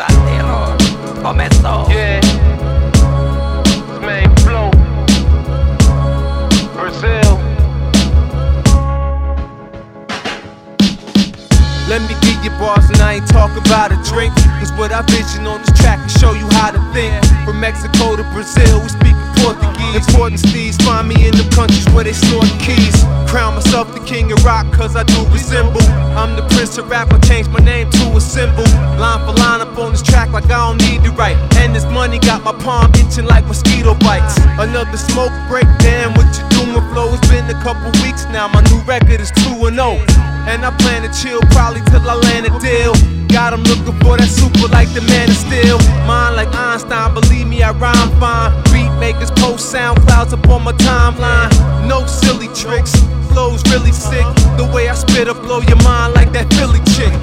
pesadelo começou. Yeah, main flow, Brazil. Let me get your bars and I ain't talk about a drink. Cause what I vision on this track can show you how to think. From Mexico to Brazil, we speak Portuguese. Important steeds find me in the countries where they snort keys. Crown myself the king of rock cause I do resemble. I'm the prince of rap, I changed my name to a symbol. Line for line up on this track like I don't need to write. And this money got my palm itching like mosquito bites. Another smoke break, damn what you doing, flow. It's been a couple weeks now, my new record is 2-0. And I plan to chill probably till I land a deal. Got 'em looking for that super like the Man of Steel. Mine like Einstein, believe me I rhyme fine. Beat makers post sound clouds up on my timeline. No silly tricks, flows really sick. The way I spit up blow your mind like that Philly chick.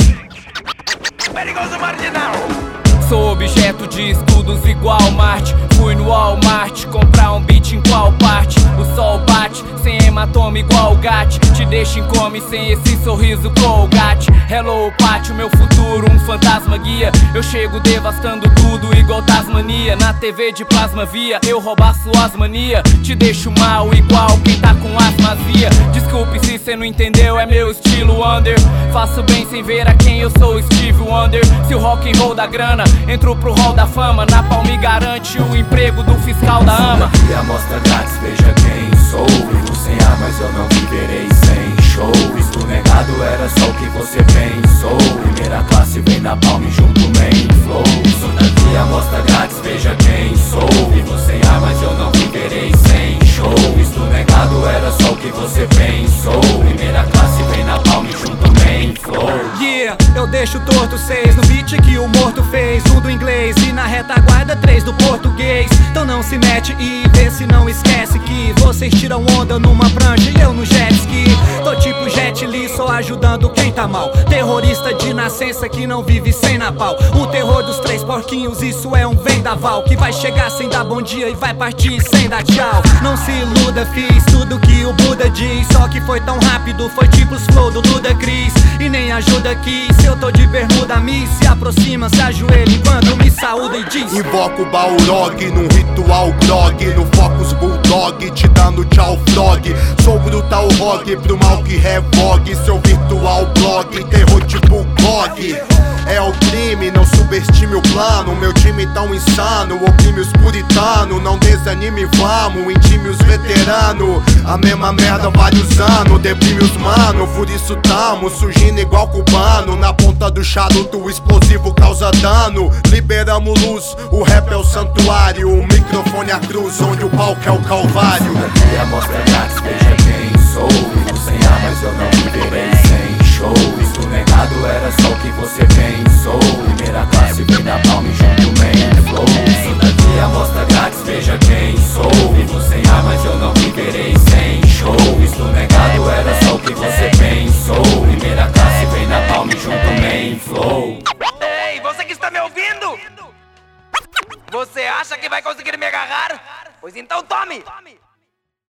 Perigoso marginal. Sou objeto de estudos igual Marte. Fui no Walmart comprar um beat em qual parte? O sol bate, sem hematoma igual o Gat. Te deixa em come sem esse sorriso Colgate. Hello pátio, meu futuro, um fantasma guia. Eu chego devastando tudo igual Tasmania. Na TV de plasma via, eu roubar suas mania. Te deixo mal igual quem tá com asmasia. Desculpe se cê não entendeu, é meu estilo under. Faço bem sem ver a quem eu sou, Steve Wonder. Se o rock and roll da grana, entro pro hall da fama. Na palma me garante o emprego do fiscal da AMA. E a amostra grátis, veja quem sou. Vivo sem ar, mas eu não viverei sem show. Isto negado era só o que você pensou. Primeira classe vem da palma e junto main flow. Sou daqui, amostra grátis, veja quem sou. Vivo sem ar, mas eu não viverei sem show. Isto negado era só o que você pensou. Primeira classe vem na palma e junto main flow. Yeah, eu deixo torto 6 no beat que o morto fez. Um do inglês e na retaguarda 3 do português. Então não se mete e vê se não esquece que vocês tiram onda numa prancha e eu no jet ski. Tô tipo Jet Li, só ajudando quem tá mal. Terrorista de nascença que não vive sem napau. O terror dos 3 porquinhos, isso é um vendaval que vai chegar sem dar bom dia e vai partir sem dar tchau. Não se iluda, fiz tudo que o Buda diz. Só que foi tão rápido, foi tipo os flow do Luda Cris. E nem ajuda aqui, se eu tô de bermuda, me se aproxima, se ajoelha enquanto me saúda e diz: invoco o Balrog num ritual grog. No Focus Bulldog, te dando tchau frog. Sou brutal rock pro mal que revogue. Seu virtual blog, terror tipo GOG. É o crime, não subestime o plano. Meu time tão insano, oprime os puritanos. Não desanime, vamos, intime os veteranos. A mesma merda vários anos, deprime os mano. Por isso tamo surgindo igual cubano. Na ponta do charuto o explosivo causa dano. Liberamos luz, o rap é o santuário. O microfone é a cruz, onde o palco é o calvário. E